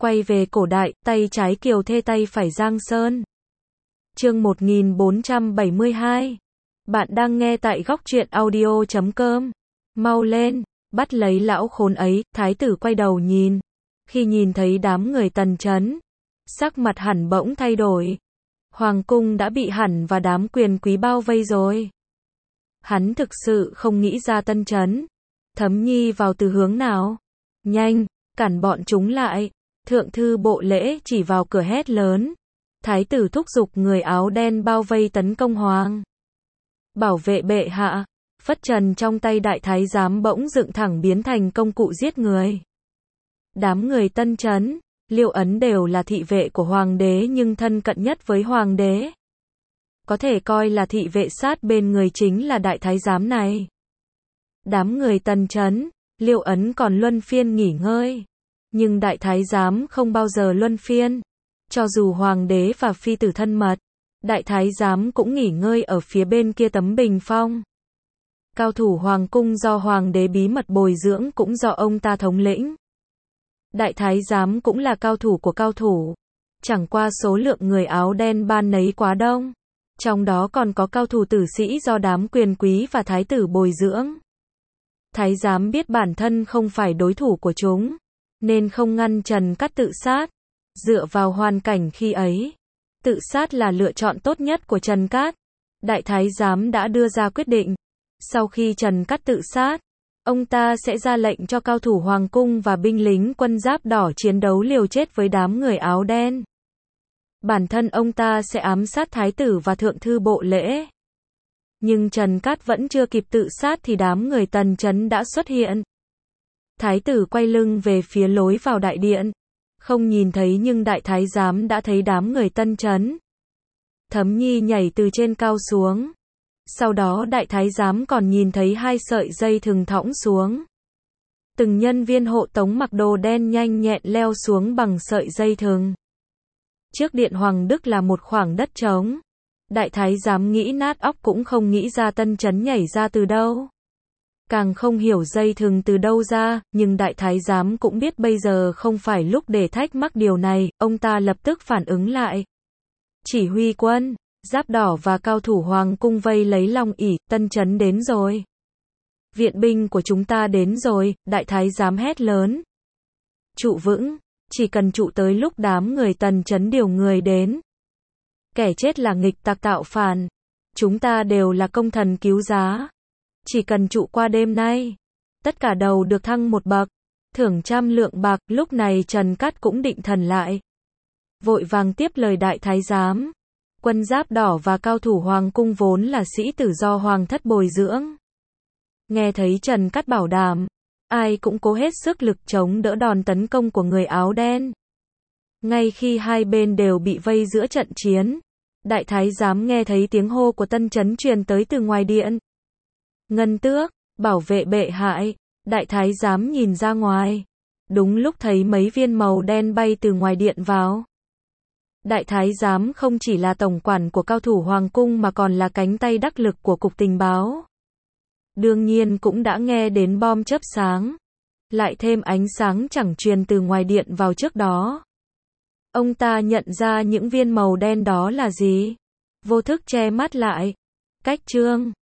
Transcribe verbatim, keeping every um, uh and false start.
Quay về cổ đại, tay trái Kiều Thê tay phải Giang Sơn. Chương một nghìn bốn trăm bảy mươi hai. Bạn đang nghe tại góc truyện audio chấm com. Mau lên, bắt lấy lão khốn ấy, thái tử quay đầu nhìn. Khi nhìn thấy đám người Tần Chấn, sắc mặt hẳn bỗng thay đổi. Hoàng cung đã bị hẳn và đám quyền quý bao vây rồi. Hắn thực sự không nghĩ ra Tân Chấn, Thấm Nhi vào từ hướng nào. Nhanh, cản bọn chúng lại. Thượng thư Bộ Lễ chỉ vào cửa hét lớn. Thái tử thúc giục người áo đen bao vây tấn công hoàng. Bảo vệ bệ hạ. Phất trần trong tay đại thái giám bỗng dựng thẳng biến thành công cụ giết người. Đám người Tân Chấn, Liêu Ấn đều là thị vệ của hoàng đế nhưng thân cận nhất với hoàng đế. Có thể coi là thị vệ sát bên người chính là đại thái giám này. Đám người Tần Chấn, Liêu Ấn còn luân phiên nghỉ ngơi. Nhưng đại thái giám không bao giờ luân phiên. Cho dù hoàng đế và phi tử thân mật, đại thái giám cũng nghỉ ngơi ở phía bên kia tấm bình phong. Cao thủ hoàng cung do hoàng đế bí mật bồi dưỡng cũng do ông ta thống lĩnh. Đại thái giám cũng là cao thủ của cao thủ. Chẳng qua số lượng người áo đen ban nấy quá đông. Trong đó còn có cao thủ tử sĩ do đám quyền quý và thái tử bồi dưỡng. Thái giám biết bản thân không phải đối thủ của chúng, nên không ngăn Trần Cát tự sát. Dựa vào hoàn cảnh khi ấy, tự sát là lựa chọn tốt nhất của Trần Cát. Đại thái giám đã đưa ra quyết định. Sau khi Trần Cát tự sát, ông ta sẽ ra lệnh cho cao thủ hoàng cung và binh lính quân giáp đỏ chiến đấu liều chết với đám người áo đen. Bản thân ông ta sẽ ám sát thái tử và thượng thư Bộ Lễ. Nhưng Trần Cát vẫn chưa kịp tự sát thì đám người Tần Chấn đã xuất hiện. Thái tử quay lưng về phía lối vào đại điện. Không nhìn thấy nhưng đại thái giám đã thấy đám người Tân Chấn. Thấm Nhi nhảy từ trên cao xuống. Sau đó đại thái giám còn nhìn thấy hai sợi dây thừng thõng xuống. Từng nhân viên hộ tống mặc đồ đen nhanh nhẹn leo xuống bằng sợi dây thừng. Trước điện Hoàng Đức là một khoảng đất trống. Đại thái giám nghĩ nát óc cũng không nghĩ ra Tân Chấn nhảy ra từ đâu. Càng không hiểu dây thừng từ đâu ra, nhưng đại thái giám cũng biết bây giờ không phải lúc để thách mắc điều này, ông ta lập tức phản ứng lại. Chỉ huy quân, giáp đỏ và cao thủ hoàng cung vây lấy Long ỷ, Tân Chấn đến rồi. Viện binh của chúng ta đến rồi, đại thái giám hét lớn. Trụ vững, chỉ cần trụ tới lúc đám người Tần Chấn điều người đến. Kẻ chết là nghịch tặc tạo phản. Chúng ta đều là công thần cứu giá. Chỉ cần trụ qua đêm nay, tất cả đầu được thăng một bậc, thưởng trăm lượng bạc. Lúc này Trần Cát cũng định thần lại. Vội vàng tiếp lời đại thái giám. Quân giáp đỏ và cao thủ hoàng cung vốn là sĩ tử do hoàng thất bồi dưỡng. Nghe thấy Trần Cát bảo đảm, ai cũng cố hết sức lực chống đỡ đòn tấn công của người áo đen. Ngay khi hai bên đều bị vây giữa trận chiến, đại thái giám nghe thấy tiếng hô của Tân Chấn truyền tới từ ngoài điện. Ngân tước, bảo vệ bệ hạ. Đại thái giám nhìn ra ngoài. Đúng lúc thấy mấy viên màu đen bay từ ngoài điện vào. Đại thái giám không chỉ là tổng quản của cao thủ hoàng cung mà còn là cánh tay đắc lực của cục tình báo. Đương nhiên cũng đã nghe đến bom chớp sáng. Lại thêm ánh sáng chẳng truyền từ ngoài điện vào trước đó. Ông ta nhận ra những viên màu đen đó là gì. Vô thức che mắt lại. Cách trương.